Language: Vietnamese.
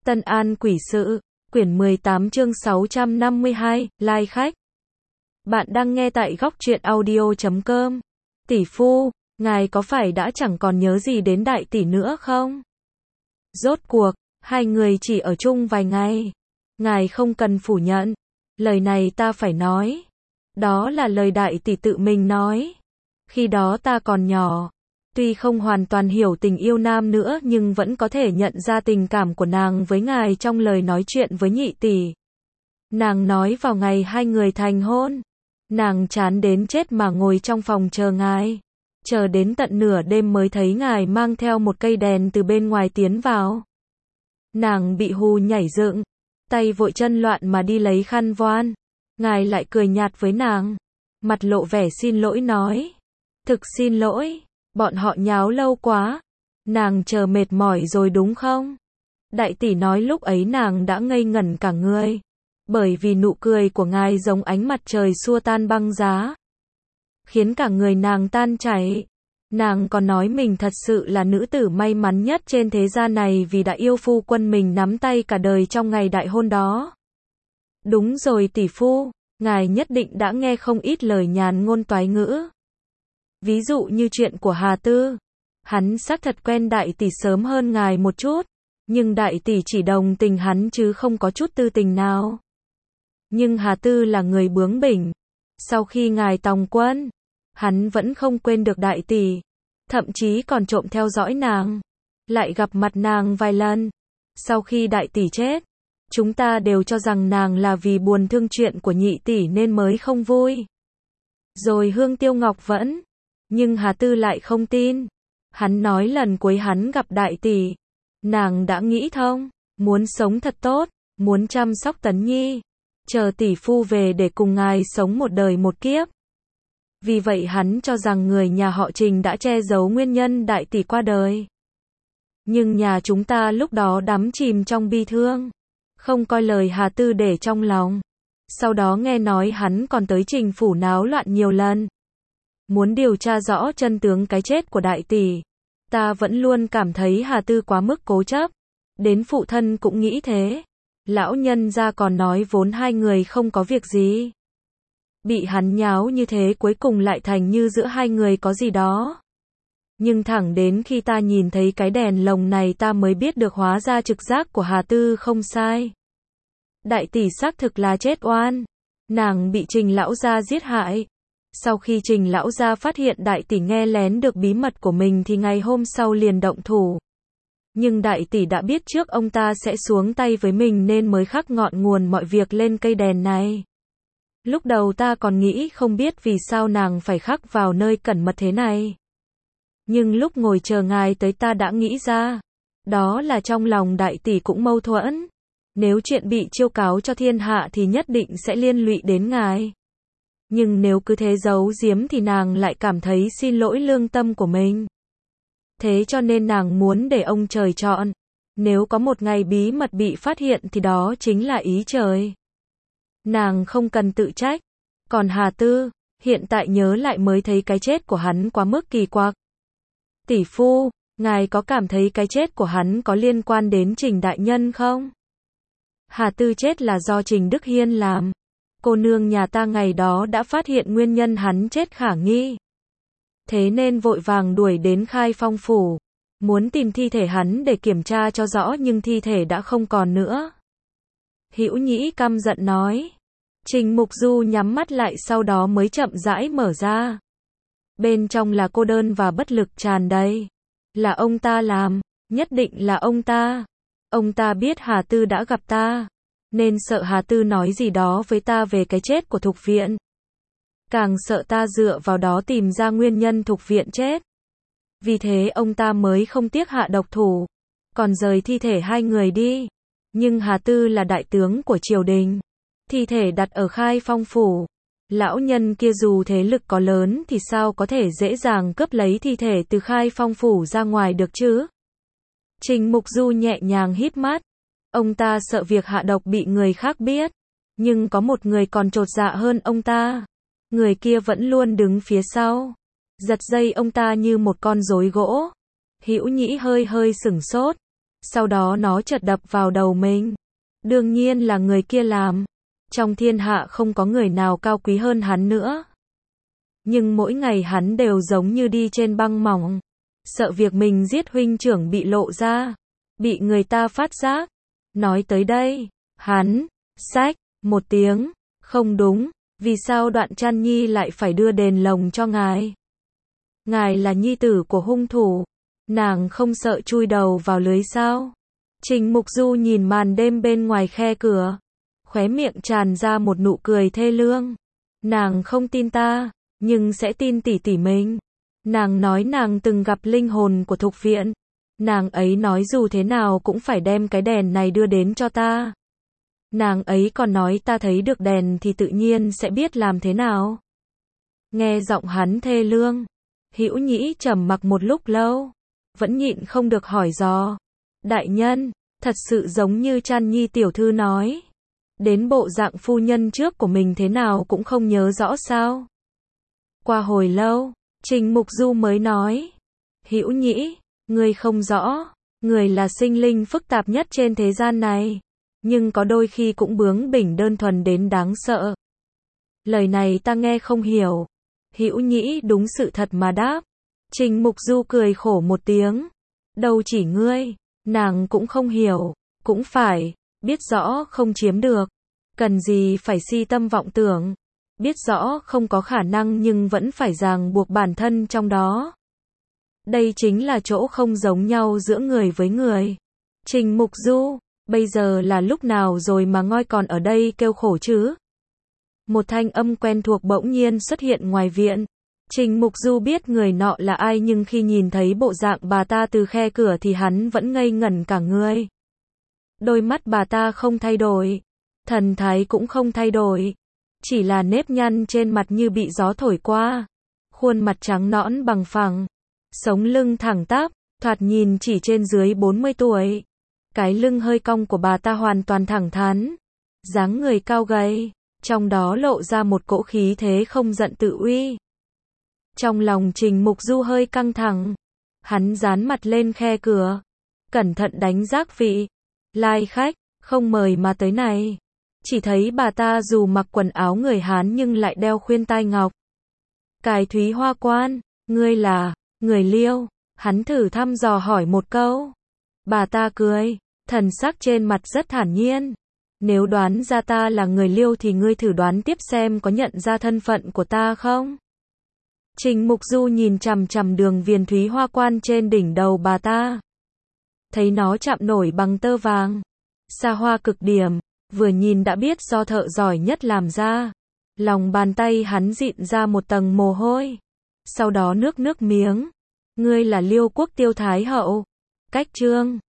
Tân An Quỷ Sự, quyển 18 chương 652, like khách. Bạn đang nghe tại góc truyện audio.com. Tỷ phu, ngài có phải đã chẳng còn nhớ gì đến đại tỷ nữa không? Rốt cuộc, hai người chỉ ở chung vài ngày. Ngài không cần phủ nhận. Lời này ta phải nói. Đó là lời đại tỷ tự mình nói. Khi đó ta còn nhỏ. Tuy không hoàn toàn hiểu tình yêu nam nữa nhưng vẫn có thể nhận ra tình cảm của nàng với ngài trong lời nói chuyện với nhị tỷ. Nàng nói vào ngày hai người thành hôn. Nàng chán đến chết mà ngồi trong phòng chờ ngài. Chờ đến tận nửa đêm mới thấy ngài mang theo một cây đèn từ bên ngoài tiến vào. Nàng bị hù nhảy dựng, tay vội chân loạn mà đi lấy khăn voan. Ngài lại cười nhạt với nàng, mặt lộ vẻ xin lỗi nói. Thực xin lỗi, bọn họ nháo lâu quá. Nàng chờ mệt mỏi rồi đúng không? Đại tỷ nói lúc ấy nàng đã ngây ngẩn cả người. Bởi vì nụ cười của ngài giống ánh mặt trời xua tan băng giá. Khiến cả người nàng tan chảy. Nàng còn nói mình thật sự là nữ tử may mắn nhất trên thế gian này vì đã yêu phu quân mình nắm tay cả đời trong ngày đại hôn đó. Đúng rồi tỷ phu, ngài nhất định đã nghe không ít lời nhàn ngôn toái ngữ. Ví dụ như chuyện của Hà Tư. Hắn xác thật quen đại tỷ sớm hơn ngài một chút. Nhưng đại tỷ chỉ đồng tình hắn chứ không có chút tư tình nào. Nhưng Hà Tư là người bướng bỉnh. Sau khi ngài tòng quân, hắn vẫn không quên được đại tỷ. Thậm chí còn trộm theo dõi nàng. Lại gặp mặt nàng vài lần. Sau khi đại tỷ chết, chúng ta đều cho rằng nàng là vì buồn thương chuyện của nhị tỷ nên mới không vui. Rồi Hương Tiêu Ngọc vẫn. Nhưng Hà Tư lại không tin. Hắn nói lần cuối hắn gặp đại tỷ, nàng đã nghĩ thông, muốn sống thật tốt, muốn chăm sóc Tấn Nhi, chờ tỷ phu về để cùng ngài sống một đời một kiếp. Vì vậy hắn cho rằng người nhà họ Trình đã che giấu nguyên nhân đại tỷ qua đời. Nhưng nhà chúng ta lúc đó đắm chìm trong bi thương, không coi lời Hà Tư để trong lòng. Sau đó nghe nói hắn còn tới Trình phủ náo loạn nhiều lần. Muốn điều tra rõ chân tướng cái chết của đại tỷ. Ta vẫn luôn cảm thấy Hà Tư quá mức cố chấp. Đến phụ thân cũng nghĩ thế. Lão nhân gia còn nói vốn hai người không có việc gì. Bị hắn nháo như thế cuối cùng lại thành như giữa hai người có gì đó. Nhưng thẳng đến khi ta nhìn thấy cái đèn lồng này ta mới biết được hóa ra trực giác của Hà Tư không sai. Đại tỷ xác thực là chết oan. Nàng bị Trình lão gia giết hại. Sau khi Trình lão gia phát hiện đại tỷ nghe lén được bí mật của mình thì ngày hôm sau liền động thủ. Nhưng đại tỷ đã biết trước ông ta sẽ xuống tay với mình nên mới khắc ngọn nguồn mọi việc lên cây đèn này. Lúc đầu ta còn nghĩ không biết vì sao nàng phải khắc vào nơi cẩn mật thế này. Nhưng lúc ngồi chờ ngài tới ta đã nghĩ ra. Đó là trong lòng đại tỷ cũng mâu thuẫn. Nếu chuyện bị chiêu cáo cho thiên hạ thì nhất định sẽ liên lụy đến ngài. Nhưng nếu cứ thế giấu giếm thì nàng lại cảm thấy xin lỗi lương tâm của mình. Thế cho nên nàng muốn để ông trời chọn. Nếu có một ngày bí mật bị phát hiện thì đó chính là ý trời. Nàng không cần tự trách. Còn Hà Tư, hiện tại nhớ lại mới thấy cái chết của hắn quá mức kỳ quặc. Tỷ phu, ngài có cảm thấy cái chết của hắn có liên quan đến Trình đại nhân không? Hà Tư chết là do Trình Đức Hiên làm. Cô nương nhà ta ngày đó đã phát hiện nguyên nhân hắn chết khả nghi. Thế nên vội vàng đuổi đến Khai Phong phủ. Muốn tìm thi thể hắn để kiểm tra cho rõ nhưng thi thể đã không còn nữa. Hữu Nhĩ căm giận nói. Trình Mục Du nhắm mắt lại sau đó mới chậm rãi mở ra. Bên trong là cô đơn và bất lực tràn đầy. Là ông ta làm, nhất định là ông ta. Ông ta biết Hà Tư đã gặp ta. Nên sợ Hà Tư nói gì đó với ta về cái chết của Thục Viện. Càng sợ ta dựa vào đó tìm ra nguyên nhân Thục Viện chết. Vì thế ông ta mới không tiếc hạ độc thủ. Còn rời thi thể hai người đi. Nhưng Hà Tư là đại tướng của triều đình. Thi thể đặt ở Khai Phong phủ. Lão nhân kia dù thế lực có lớn thì sao có thể dễ dàng cướp lấy thi thể từ Khai Phong phủ ra ngoài được chứ? Trình Mục Du nhẹ nhàng híp mắt. Ông ta sợ việc hạ độc bị người khác biết. Nhưng có một người còn chột dạ hơn ông ta. Người kia vẫn luôn đứng phía sau. Giật dây ông ta như một con rối gỗ. Hữu Nhĩ hơi hơi sửng sốt. Sau đó nó chợt đập vào đầu mình. Đương nhiên là người kia làm. Trong thiên hạ không có người nào cao quý hơn hắn nữa. Nhưng mỗi ngày hắn đều giống như đi trên băng mỏng. Sợ việc mình giết huynh trưởng bị lộ ra. Bị người ta phát giác. Nói tới đây, hắn, xách, một tiếng. Không đúng, vì sao Đoạn Trăn Nhi lại phải đưa đền lồng cho ngài? Ngài là nhi tử của hung thủ. Nàng không sợ chui đầu vào lưới sao? Trình Mục Du nhìn màn đêm bên ngoài khe cửa. Khóe miệng tràn ra một nụ cười thê lương. Nàng không tin ta, nhưng sẽ tin tỷ tỷ mình. Nàng nói nàng từng gặp linh hồn của Thục Viện. Nàng ấy nói dù thế nào cũng phải đem cái đèn này đưa đến cho ta. Nàng ấy còn nói ta thấy được đèn thì tự nhiên sẽ biết làm thế nào. Nghe giọng hắn thê lương, Hữu Nhĩ trầm mặc một lúc lâu, vẫn nhịn không được hỏi dò. Đại nhân, thật sự giống như Trăn Nhi tiểu thư nói. Đến bộ dạng phu nhân trước của mình thế nào cũng không nhớ rõ sao? Qua hồi lâu, Trình Mục Du mới nói. Hữu Nhĩ, ngươi không rõ, người là sinh linh phức tạp nhất trên thế gian này. Nhưng có đôi khi cũng bướng bỉnh đơn thuần đến đáng sợ. Lời này ta nghe không hiểu. Hữu Nhĩ đúng sự thật mà đáp. Trình Mục Du cười khổ một tiếng. Đâu chỉ ngươi, nàng cũng không hiểu. Cũng phải, biết rõ không chiếm được. Cần gì phải si tâm vọng tưởng. Biết rõ không có khả năng nhưng vẫn phải ràng buộc bản thân trong đó. Đây chính là chỗ không giống nhau giữa người với người. Trình Mục Du, bây giờ là lúc nào rồi mà ngoi còn ở đây kêu khổ chứ? Một thanh âm quen thuộc bỗng nhiên xuất hiện ngoài viện. Trình Mục Du biết người nọ là ai nhưng khi nhìn thấy bộ dạng bà ta từ khe cửa thì hắn vẫn ngây ngẩn cả người. Đôi mắt bà ta không thay đổi. Thần thái cũng không thay đổi. Chỉ là nếp nhăn trên mặt như bị gió thổi qua. Khuôn mặt trắng nõn bằng phẳng. Sống lưng thẳng tắp, thoạt nhìn chỉ trên dưới 40 tuổi. Cái lưng hơi cong của bà ta hoàn toàn thẳng thắn. Dáng người cao gầy, trong đó lộ ra một cỗ khí thế không giận tự uy. Trong lòng Trình Mục Du hơi căng thẳng. Hắn dán mặt lên khe cửa. Cẩn thận đánh giác vị. Lai khách, không mời mà tới này. Chỉ thấy bà ta dù mặc quần áo người Hán nhưng lại đeo khuyên tai ngọc. Cài thúy hoa quan, ngươi là người Liêu? Hắn thử thăm dò hỏi một câu. Bà ta cười, thần sắc trên mặt rất thản nhiên. Nếu đoán ra ta là người Liêu thì ngươi thử đoán tiếp xem có nhận ra thân phận của ta không? Trình Mục Du nhìn chằm chằm đường viền thúy hoa quan trên đỉnh đầu bà ta. Thấy nó chạm nổi bằng tơ vàng. Xa hoa cực điểm, vừa nhìn đã biết do thợ giỏi nhất làm ra. Lòng bàn tay hắn dịn ra một tầng mồ hôi. Sau đó nước miếng. Ngươi là Liêu quốc Tiêu Thái hậu. Cách Trương.